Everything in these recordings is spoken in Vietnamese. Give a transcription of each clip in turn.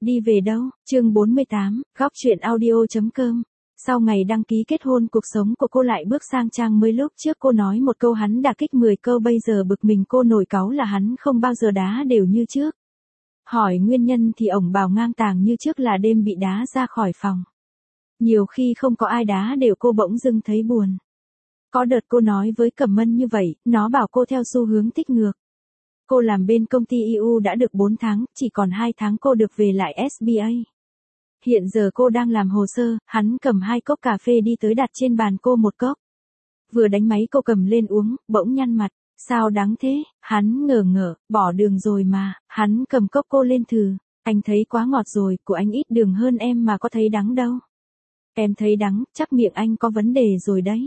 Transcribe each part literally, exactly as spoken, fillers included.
Đi về đâu? Chương bốn mươi tám, góc chuyện audio.com. Sau ngày đăng ký kết hôn, cuộc sống của cô lại bước sang trang mới. Lúc trước cô nói một câu hắn đả kích mười câu, bây giờ bực mình cô nổi cáu là hắn không bao giờ đá đều như trước. Hỏi nguyên nhân thì ổng bảo ngang tàng như trước là đêm bị đá ra khỏi phòng. Nhiều khi không có ai đá đều cô bỗng dưng thấy buồn. Có đợt cô nói với Cẩm Mân như vậy, nó bảo cô theo xu hướng tích ngược. Cô làm bên công ty e u đã được bốn tháng, chỉ còn hai tháng cô được về lại ét bê a. Hiện giờ cô đang làm hồ sơ, hắn cầm hai cốc cà phê đi tới đặt trên bàn cô một cốc. Vừa đánh máy cô cầm lên uống, bỗng nhăn mặt, sao đắng thế, hắn ngờ ngợ, bỏ đường rồi mà, hắn cầm cốc cô lên thử, anh thấy quá ngọt rồi, của anh ít đường hơn em mà có thấy đắng đâu. Em thấy đắng, chắc miệng anh có vấn đề rồi đấy.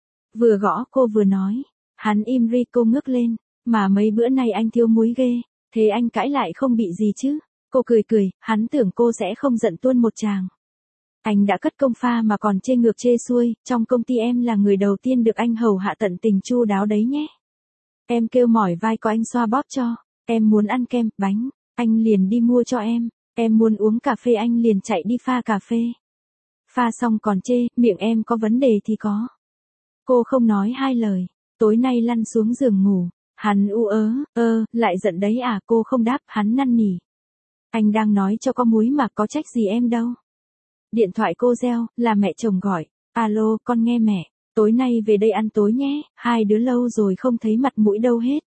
Vừa gõ cô vừa nói, hắn im ri. Cô ngước lên, mà mấy bữa nay anh thiếu muối ghê, thế anh cãi lại không bị gì chứ? Cô cười cười, hắn tưởng cô sẽ không giận tuôn một tràng. Anh đã cất công pha mà còn chê ngược chê xuôi, trong công ty em là người đầu tiên được anh hầu hạ tận tình chu đáo đấy nhé. Em kêu mỏi vai có anh xoa bóp cho, em muốn ăn kem, bánh, anh liền đi mua cho em, em muốn uống cà phê anh liền chạy đi pha cà phê. Pha xong còn chê, miệng em có vấn đề thì có. Cô không nói hai lời, tối nay lăn xuống giường ngủ, hắn u ớ, ơ, lại giận đấy à? Cô không đáp, hắn năn nỉ. Anh đang nói cho có muối mà, có trách gì em đâu. Điện thoại cô reo, là mẹ chồng gọi, alo, con nghe mẹ, tối nay về đây ăn tối nhé, hai đứa lâu rồi không thấy mặt mũi đâu hết.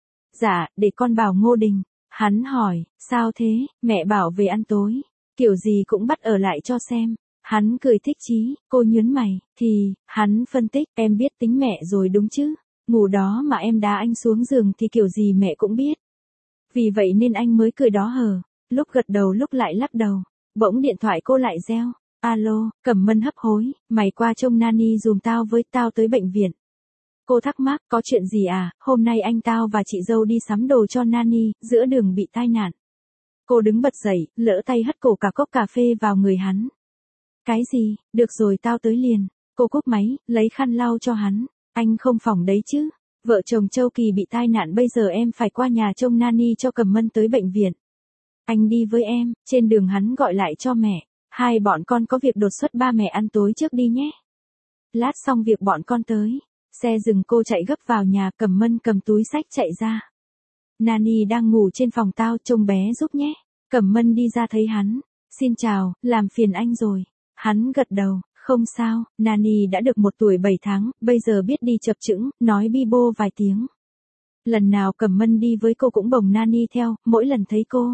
Dạ, để con bảo Ngô Đình. Hắn hỏi, sao thế, mẹ bảo về ăn tối, kiểu gì cũng bắt ở lại cho xem. Hắn cười thích chí, cô nhớn mày, thì, hắn phân tích, em biết tính mẹ rồi đúng chứ, ngủ đó mà em đá anh xuống giường thì kiểu gì mẹ cũng biết. Vì vậy nên anh mới cười đó hờ, lúc gật đầu lúc lại lắc đầu, bỗng điện thoại cô lại reo, alo, Cẩm Mân hấp hối, mày qua trông Nani dùm tao với, tao tới bệnh viện. Cô thắc mắc, có chuyện gì à, hôm nay anh tao và chị dâu đi sắm đồ cho Nani, giữa đường bị tai nạn. Cô đứng bật dậy, lỡ tay hất cổ cả cốc cà phê vào người hắn. Cái gì, được rồi tao tới liền. Cô cúp máy, lấy khăn lau cho hắn. Anh không phỏng đấy chứ. Vợ chồng Châu Kỳ bị tai nạn, bây giờ em phải qua nhà trông Nani cho Cẩm Mân tới bệnh viện. Anh đi với em. Trên đường hắn gọi lại cho mẹ. Hai bọn con có việc đột xuất, ba mẹ ăn tối trước đi nhé. Lát xong việc bọn con tới. Xe dừng, cô chạy gấp vào nhà. Cẩm Mân cầm túi xách chạy ra. Nani đang ngủ trên phòng, tao trông bé giúp nhé. Cẩm Mân đi ra thấy hắn. Xin chào, làm phiền anh rồi. Hắn gật đầu, không sao, Nani đã được một tuổi bảy tháng, bây giờ biết đi chập chững, nói bi bô vài tiếng. Lần nào Cẩm Mân đi với cô cũng bồng Nani theo, mỗi lần thấy cô.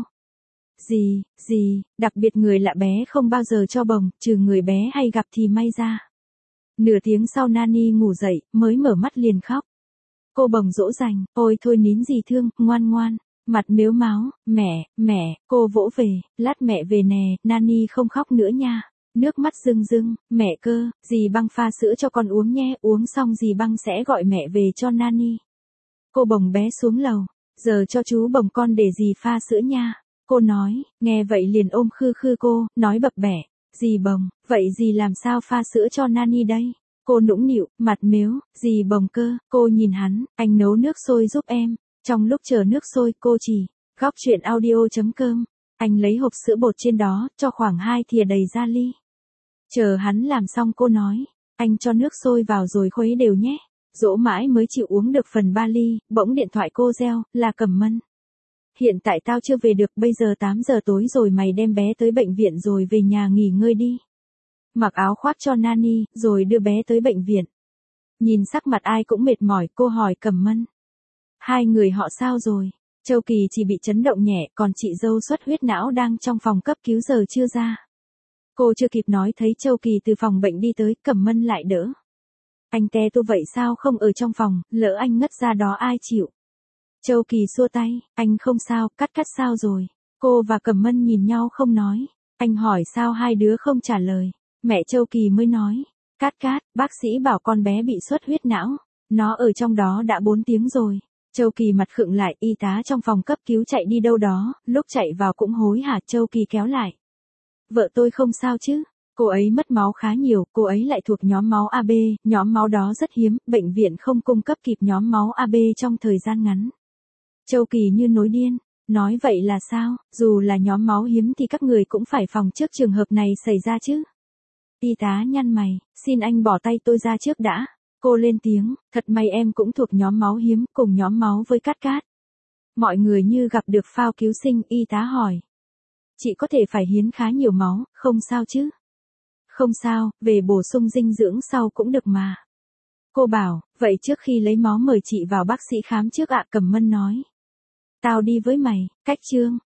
Gì, gì, đặc biệt người lạ bé không bao giờ cho bồng, trừ người bé hay gặp thì may ra. Nửa tiếng sau Nani ngủ dậy, mới mở mắt liền khóc. Cô bồng dỗ dành, ôi thôi nín gì thương, ngoan ngoan. Mặt mếu máo, mẹ, mẹ, cô vỗ về, lát mẹ về nè, Nani không khóc nữa nha. Nước mắt rưng rưng, mẹ cơ, dì Băng pha sữa cho con uống nhé, uống xong dì Băng sẽ gọi mẹ về cho Nani. Cô bồng bé xuống lầu, giờ cho chú bồng con để dì pha sữa nha. Cô nói, nghe vậy liền ôm khư khư cô, nói bập bẹ, dì bồng, vậy dì làm sao pha sữa cho Nani đây? Cô nũng nịu, mặt mếu, dì bồng cơ, cô nhìn hắn, anh nấu nước sôi giúp em. Trong lúc chờ nước sôi, cô chỉ, góc chuyện audio.com, anh lấy hộp sữa bột trên đó, cho khoảng hai thìa đầy ra ly. Chờ hắn làm xong cô nói, anh cho nước sôi vào rồi khuấy đều nhé. Dỗ mãi mới chịu uống được phần ba ly, bỗng điện thoại cô reo, là Cẩm Mân. Hiện tại tao chưa về được, bây giờ tám giờ tối rồi, mày đem bé tới bệnh viện rồi về nhà nghỉ ngơi đi. Mặc áo khoác cho Nani, rồi đưa bé tới bệnh viện. Nhìn sắc mặt ai cũng mệt mỏi, cô hỏi Cẩm Mân. Hai người họ sao rồi? Châu Kỳ chỉ bị chấn động nhẹ, còn chị dâu xuất huyết não đang trong phòng cấp cứu giờ chưa ra. Cô chưa kịp nói thấy Châu Kỳ từ phòng bệnh đi tới, Cẩm Mân lại đỡ. Anh te tu vậy sao không ở trong phòng, lỡ anh ngất ra đó ai chịu? Châu Kỳ xua tay, anh không sao, cắt cắt sao rồi? Cô và Cẩm Mân nhìn nhau không nói. Anh hỏi sao hai đứa không trả lời. Mẹ Châu Kỳ mới nói, cát cát, bác sĩ bảo con bé bị xuất huyết não. Nó ở trong đó đã bốn tiếng rồi. Châu Kỳ mặt khựng lại, y tá trong phòng cấp cứu chạy đi đâu đó, lúc chạy vào cũng hối hả. Châu Kỳ kéo lại. Vợ tôi không sao chứ? Cô ấy mất máu khá nhiều, cô ấy lại thuộc nhóm máu a bê, nhóm máu đó rất hiếm, bệnh viện không cung cấp kịp nhóm máu a bê trong thời gian ngắn. Châu Kỳ như nối điên, Nói vậy là sao, dù là nhóm máu hiếm thì các người cũng phải phòng trước trường hợp này xảy ra chứ. Y tá nhăn mày, xin anh bỏ tay tôi ra trước đã. Cô lên tiếng, thật may em cũng thuộc nhóm máu hiếm, cùng nhóm máu với Cát Cát. Mọi người như gặp được phao cứu sinh, y tá hỏi. Chị có thể phải hiến khá nhiều máu, không sao chứ? Không sao, về bổ sung dinh dưỡng sau cũng được mà. Cô bảo, vậy trước khi lấy máu mời chị vào bác sĩ khám trước ạ. Cẩm Mân nói. Tao đi với mày, Cách Trương.